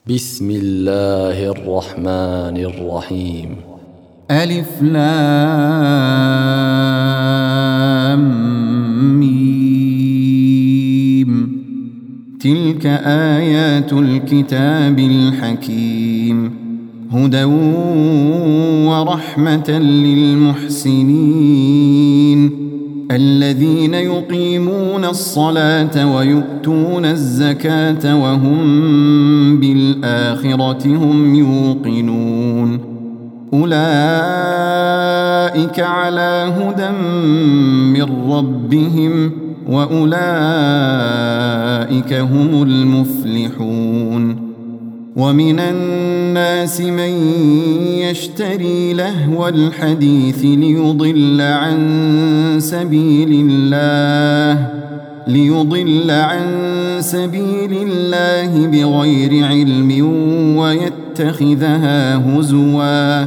بسم الله الرحمن الرحيم. ألف لام ميم. تلك آيات الكتاب الحكيم، هدى ورحمة للمحسنين الذين يقيمون الصلاة ويؤتون الزكاة وهم بالآخرة هم يوقنون. أولئك على هدى من ربهم وأولئك هم المفلحون. ومن الناس من يشتري لهو الحديث ليضل عن سبيل الله بغير علم ويتخذها هزوا،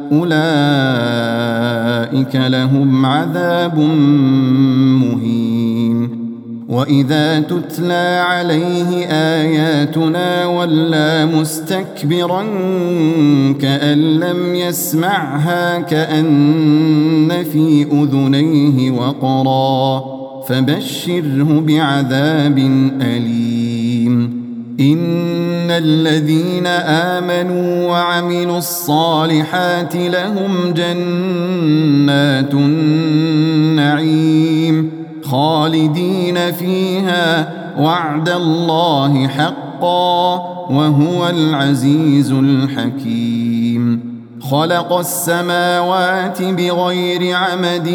أولئك لهم عذاب مهين. وإذا تتلى عليه آياتنا ولى مستكبرا كأن لم يسمعها كأن في أذنيه وقرا، فبشره بعذاب أليم. إن الذين آمنوا وعملوا الصالحات لهم جنات النعيم خالدين فيها، وعد الله حقا وهو العزيز الحكيم. خلق السماوات بغير عمد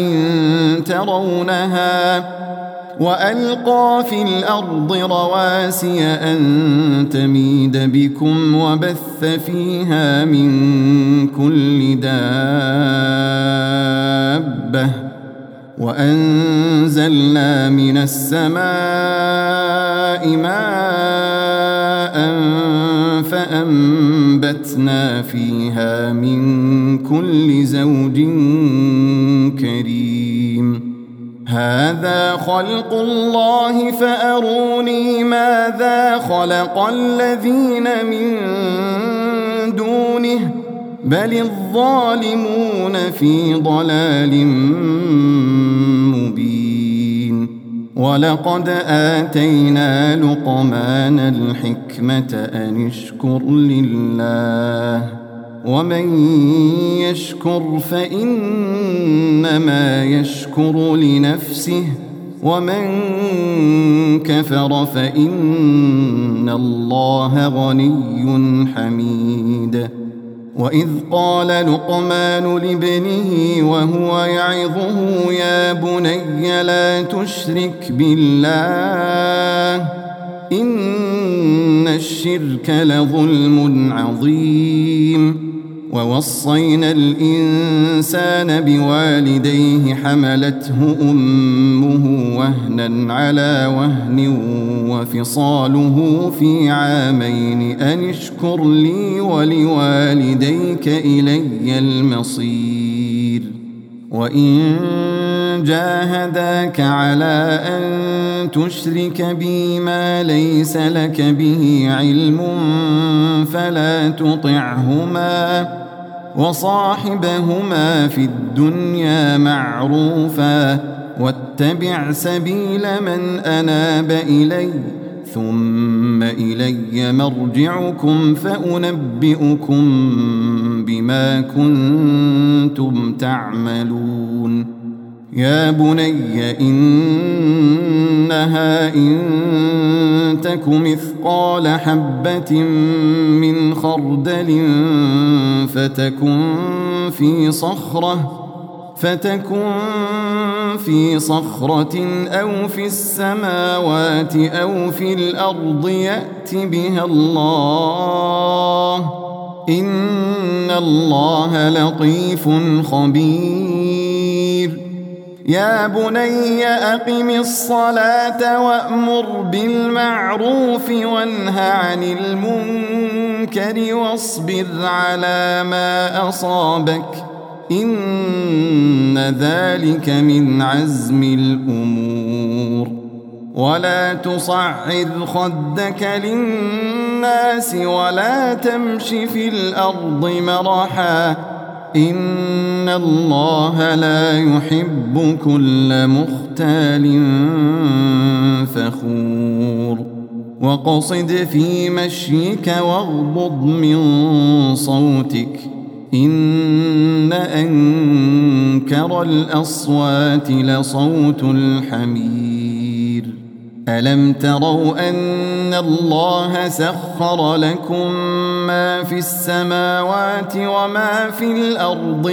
ترونها وألقى في الأرض رواسي أن تميد بكم وبث فيها من كل دابة، وأنزلنا من السماء ماء فأنبتنا فيها من كل زوج كريم. هذا خلق الله فأروني ماذا خلق الذين من دونه بل الظالمون في ضلال مبين. ولقد آتينا لقمان الحكمة أن اشكر لله، ومن يشكر فإنما يشكر لنفسه، ومن كفر فإن الله غني حميد. وإذ قال لقمان لابنه وهو يعظه يا بني لا تشرك بالله إن الشرك لظلم عظيم. ووصينا الإنسان بوالديه حملته أمه وهنا على وهن وفصاله في عامين أن اشكر لي ولوالديك إلي المصير. وإن جاهداك على أن تشرك بي ما ليس لك به علم فلا تطعهما، وصاحبهما في الدنيا معروفا، واتبع سبيل من أناب إلي، ثم إلي مرجعكم فأنبئكم بما كنتم تعملون. يا بني إنها إن تك مثقال حبة من خردل فتكن في صخرة أو في السماوات أو في الأرض يأت بها الله، إن الله لطيف خبير. يا بني أقم الصلاة وأمر بالمعروف وانه عن المنكر واصبر على ما أصابك، إن ذلك من عزم الأمور. ولا تصعر خدك للناس ولا تمش في الأرض مرحا إن الله لا يحب كل مختال فخور وقصد في مشيك واغضض من صوتك إن أنكر الأصوات لصوت الحمير ألم تروا أن الله سخر لكم ما في السماوات وما في الأرض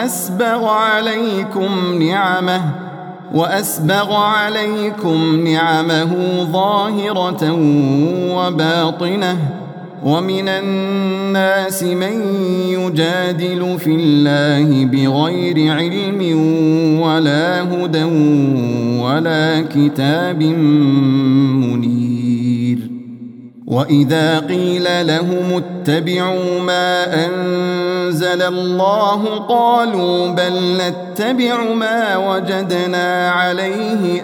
وأسبغ عليكم نعمه ظاهرة وباطنة ومن الناس من يجادل في الله بغير علم ولا هدى ولا كتاب منير وإذا قيل لهم اتبعوا ما أنزل الله قالوا بل نتبع ما وجدنا عليه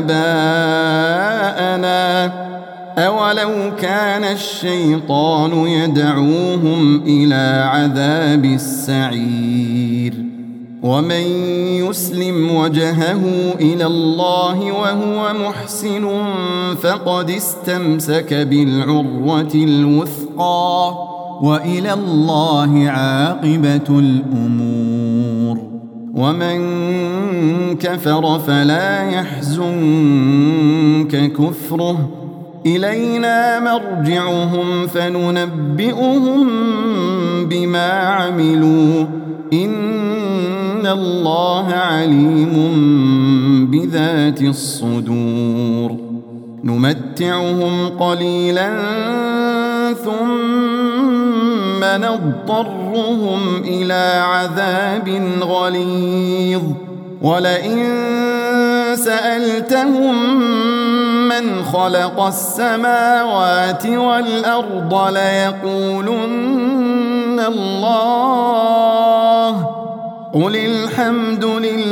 آباءنا أولو كان الشيطان يدعوهم إلى عذاب السعير ومن يسلم وجهه إلى الله وهو محسن فقد استمسك بالعروة الوثقى وإلى الله عاقبة الأمور ومن كفر فلا يحزنك كفره إلينا مرجعهم فننبئهم بما عملوا إن الله عليم بذات الصدور نمتعهم قليلا ثم نضطرهم إلى عذاب غليظ ولئن سألتهم من خلق السماوات والأرض ليقولن الله قل الحمد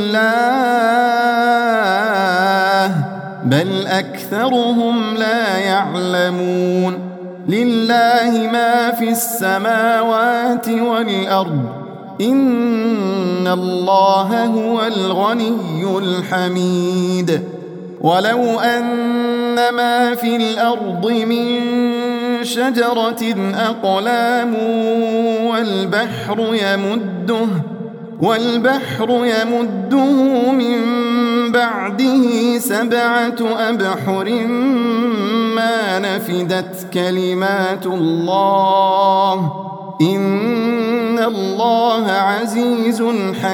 لله بل أكثرهم لا يعلمون لله ما في السماوات والأرض إن الله هو الغني الحميد ولو أن ما في الأرض من شجرة أقلام والبحر يمده من بعده 7 أبحر ما نفدت كلمات الله إن الله عزيز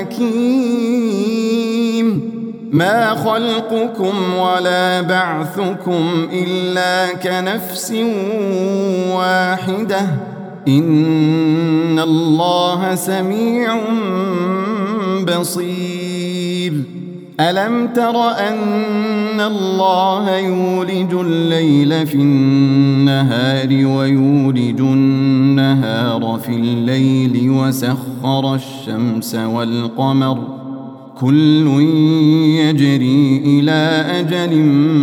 حكيم ما خلقكم ولا بعثكم إلا كنفس واحدة إن الله سميع بصير ألم تر أن الله يولج الليل في النهار ويولج النهار في الليل وسخر الشمس والقمر كل يجري إلى أجل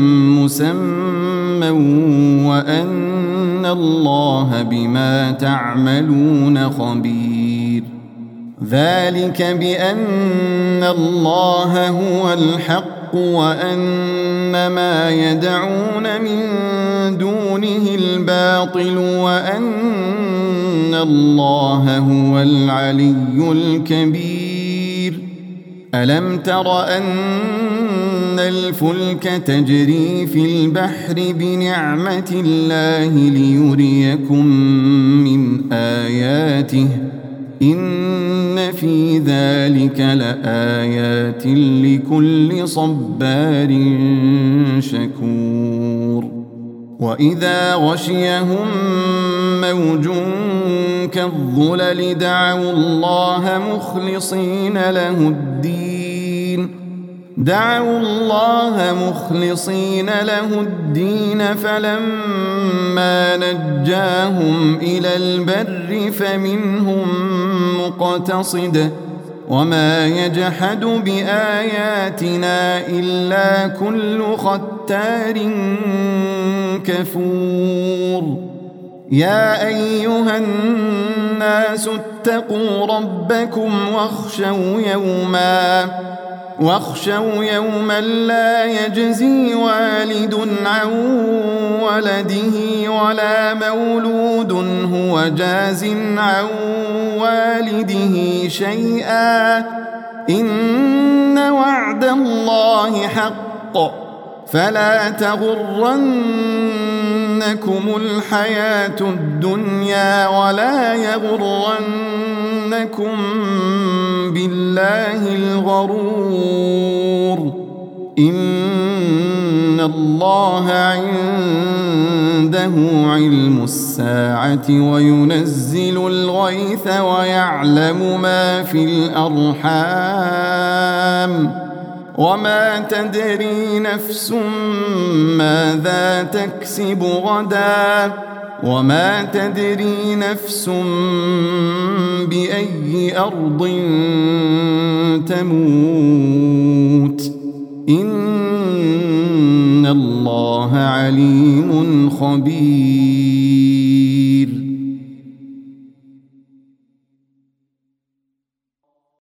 مسمى وأن الله بما تعملون خبير ذلك بأن الله هو الحق وأن ما يدعون من دونه الباطل وأن الله هو العلي الكبير ألم تر أن الفلك تجري في البحر بنعمة الله ليريكم من آياته إن في ذلك لآيات لكل صبار شكور وإذا غشيهم موج كالظلل دعوا الله مخلصين له الدين فلما نجاهم إلى البر فمنهم وما يجحد بآياتنا إلا كل ختار كفور يا أيها الناس اتقوا ربكم واخشوا يوما لا يجزي والد عن ولده ولا مولود هو جاز عن والده شيئا إن وعد الله حق فلا تغرنكم الحياة الدنيا ولا يغرنكم بالله الغرور إن الله عنده علم الساعة وينزل الغيث ويعلم ما في الأرحام وما تدري نفس ماذا تكسب غدا وما تدري نفس بأي أرض تموت إن الله عليم خبير